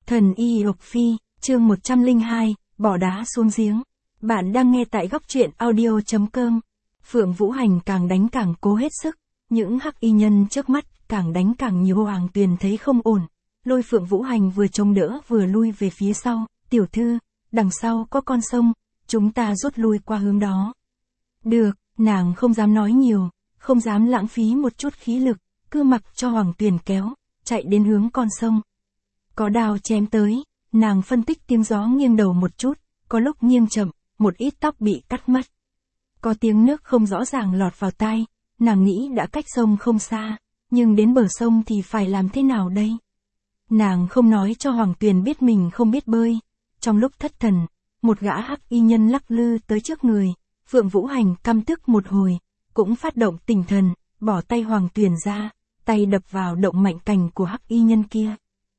Thần y Lộc Phi, chương 102, bỏ đá xuống giếng. Bạn đang nghe tại góc truyện audio.com. Phượng Vũ Hành càng đánh càng cố hết sức, những hắc y nhân trước mắt càng đánh càng nhiều. Hoàng Tuyền thấy không ổn, lôi Phượng Vũ Hành vừa chống đỡ vừa lui về phía sau. Tiểu thư, đằng sau có con sông, chúng ta rút lui qua hướng đó. Được, nàng không dám nói nhiều, không dám lãng phí một chút khí lực, cứ mặc cho Hoàng Tuyền kéo, chạy đến hướng con sông. Có đao chém tới, nàng phân tích tiếng gió nghiêng đầu một chút, có lúc nghiêng chậm, một ít tóc bị cắt mất. Có tiếng nước không rõ ràng lọt vào tai, nàng nghĩ đã cách sông không xa, nhưng đến bờ sông thì phải làm thế nào đây? Nàng không nói cho Hoàng Tuyền biết mình không biết bơi. Trong lúc thất thần, một gã hắc y nhân lắc lư tới trước người, Phượng Vũ Hành căm tức một hồi, cũng phát động tinh thần, bỏ tay Hoàng Tuyền ra, tay đập vào động mạch cảnh của hắc y nhân kia.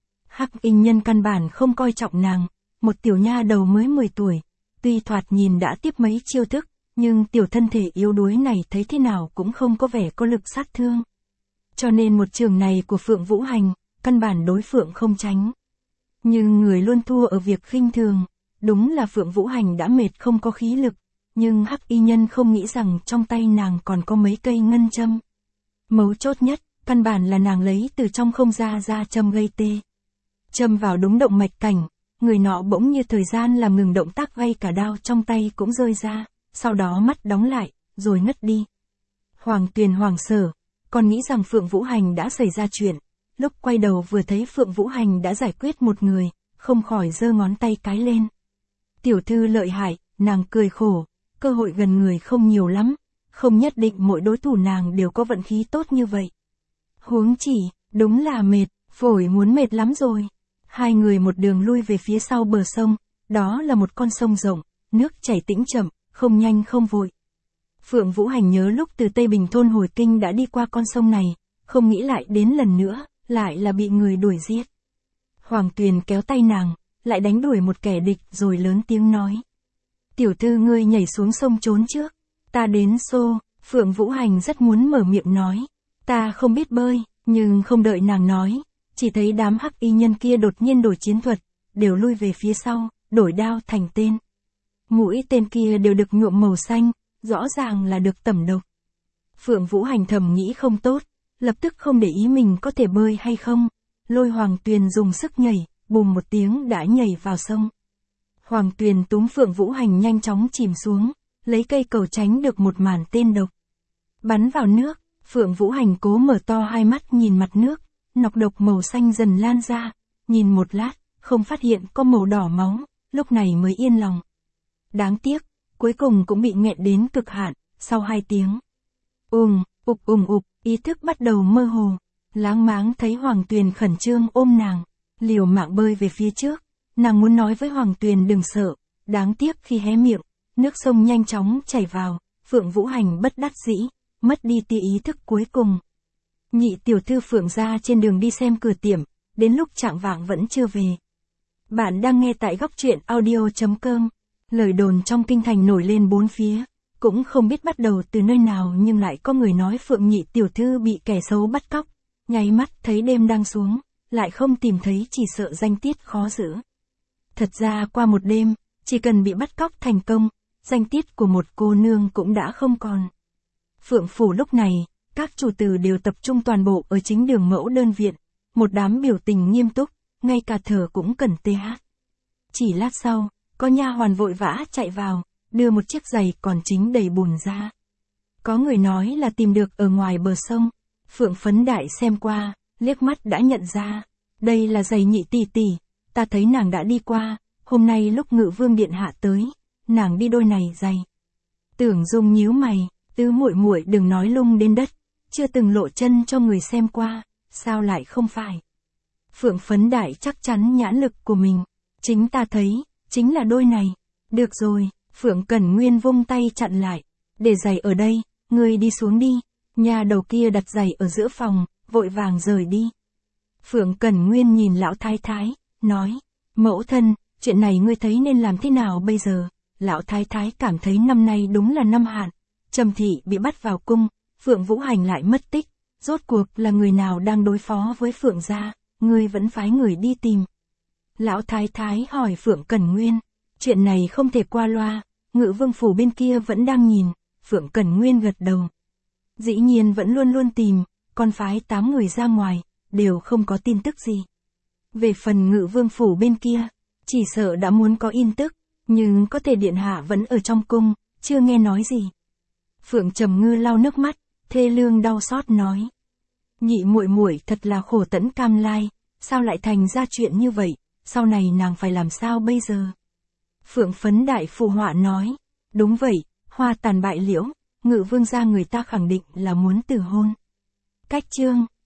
Hắc y nhân căn bản không coi trọng nàng, một tiểu nha đầu mới 10 tuổi, tuy thoạt nhìn đã tiếp mấy chiêu thức, nhưng tiểu thân thể yếu đuối này thấy thế nào cũng không có vẻ có lực sát thương. Cho nên một trường này của Phượng Vũ Hành, căn bản đối Phượng không tránh. Nhưng người luôn thua ở việc khinh thường, đúng là Phượng Vũ Hành đã mệt không có khí lực, nhưng hắc y nhân không nghĩ rằng trong tay nàng còn có mấy cây ngân châm. Mấu chốt nhất, căn bản là nàng lấy từ trong không ra châm gây tê. Châm vào đúng động mạch cảnh, người nọ bỗng như thời gian làm ngừng động tác, ngay cả đao trong tay cũng rơi ra, sau đó mắt đóng lại, rồi ngất đi. Hoàng Tuyền hoảng sợ, còn nghĩ rằng Phượng Vũ Hành đã xảy ra chuyện, lúc quay đầu vừa thấy Phượng Vũ Hành đã giải quyết một người, không khỏi giơ ngón tay cái lên. Tiểu thư lợi hại, nàng cười khổ, cơ hội gần người không nhiều lắm, không nhất định mỗi đối thủ nàng đều có vận khí tốt như vậy. Huống chỉ, đúng là mệt, phổi muốn mệt lắm rồi. Hai người một đường lui về phía sau bờ sông, đó là một con sông rộng, nước chảy tĩnh chậm, không nhanh không vội. Phượng Vũ Hành nhớ lúc từ Tây Bình thôn hồi kinh đã đi qua con sông này, không nghĩ lại đến lần nữa, lại là bị người đuổi giết. Hoàng Tuyền kéo tay nàng, lại đánh đuổi một kẻ địch rồi lớn tiếng nói. Tiểu thư ngươi nhảy xuống sông trốn trước, ta đến xô. Phượng Vũ Hành rất muốn mở miệng nói, ta không biết bơi, nhưng không đợi nàng nói, chỉ thấy đám hắc y nhân kia đột nhiên đổi chiến thuật, đều lui về phía sau, đổi đao thành tên. Mũi tên kia đều được nhuộm màu xanh, rõ ràng là được tẩm độc. Phượng Vũ Hành thầm nghĩ không tốt, lập tức không để ý mình có thể bơi hay không, lôi Hoàng Tuyền dùng sức nhảy, bùm một tiếng đã nhảy vào sông. Hoàng Tuyền túm Phượng Vũ Hành nhanh chóng chìm xuống, lấy cây cầu tránh được một màn tên độc. Bắn vào nước, Phượng Vũ Hành cố mở to hai mắt nhìn mặt nước, nọc độc màu xanh dần lan ra, nhìn một lát, không phát hiện có màu đỏ máu, lúc này mới yên lòng. Đáng tiếc, cuối cùng cũng bị nghẹn đến cực hạn, sau 2 tiếng. Ục, ý thức bắt đầu mơ hồ, láng máng thấy Hoàng Tuyền khẩn trương ôm nàng, liều mạng bơi về phía trước, nàng muốn nói với Hoàng Tuyền đừng sợ, đáng tiếc khi hé miệng, nước sông nhanh chóng chảy vào, Phượng Vũ Hành bất đắc dĩ, mất đi tia ý thức cuối cùng. Nhị tiểu thư Phượng ra trên đường đi xem cửa tiệm, đến lúc chạng vạng vẫn chưa về. Bạn đang nghe tại góc truyện audio.com. Lời đồn trong kinh thành nổi lên bốn phía, cũng không biết bắt đầu từ nơi nào nhưng lại có người nói Phượng nhị tiểu thư bị kẻ xấu bắt cóc, nháy mắt thấy đêm đang xuống, lại không tìm thấy chỉ sợ danh tiết khó giữ. Thật ra qua một đêm, chỉ cần bị bắt cóc thành công, danh tiết của một cô nương cũng đã không còn. Phượng phủ lúc này, các chủ tử đều tập trung toàn bộ ở chính đường mẫu đơn viện, một đám biểu tình nghiêm túc, ngay cả thở cũng cần tê hát. Chỉ lát sau, có nha hoàn vội vã chạy vào, đưa một chiếc giày còn chính đầy bùn ra. Có người nói là tìm được ở ngoài bờ sông, Phượng Phấn Đại xem qua, liếc mắt đã nhận ra, đây là giày nhị tỷ tỷ, ta thấy nàng đã đi qua, hôm nay lúc Ngự Vương điện hạ tới, nàng đi đôi này giày. Tưởng Dung nhíu mày, tứ muội muội đừng nói lung đến đất, chưa từng lộ chân cho người xem qua, sao lại không phải? Phượng Phấn Đại chắc chắn nhãn lực của mình, chính ta thấy, chính là đôi này. Được rồi, Phượng Cẩn Nguyên vung tay chặn lại, để giày ở đây, ngươi đi xuống đi. Nhà đầu kia đặt giày ở giữa phòng, vội vàng rời đi. Phượng Cẩn Nguyên nhìn lão thái thái, nói, mẫu thân, chuyện này ngươi thấy nên làm thế nào bây giờ? Lão thái thái cảm thấy năm nay đúng là năm hạn, Trầm thị bị bắt vào cung, Phượng Vũ Hành lại mất tích, rốt cuộc là người nào đang đối phó với Phượng gia, ngươi vẫn phái người đi tìm. Lão Thái Thái hỏi Phượng Cẩn Nguyên. Chuyện này không thể qua loa, Ngự Vương phủ bên kia vẫn đang nhìn, Phượng Cẩn Nguyên gật đầu. Dĩ nhiên vẫn luôn luôn tìm, còn phái 8 người ra ngoài, đều không có tin tức gì. Về phần Ngự Vương phủ bên kia, chỉ sợ đã muốn có tin tức, nhưng có thể điện hạ vẫn ở trong cung, chưa nghe nói gì. Phượng Trầm Ngư lau nước mắt, thê lương đau xót nói. Nhị muội muội thật là khổ tẫn cam lai, sao lại thành ra chuyện như vậy, sau này nàng phải làm sao bây giờ? Phượng Phấn Đại phụ họa nói. Đúng vậy, hoa tàn bại liễu, Ngự Vương gia người ta khẳng định là muốn từ hôn. Cách chương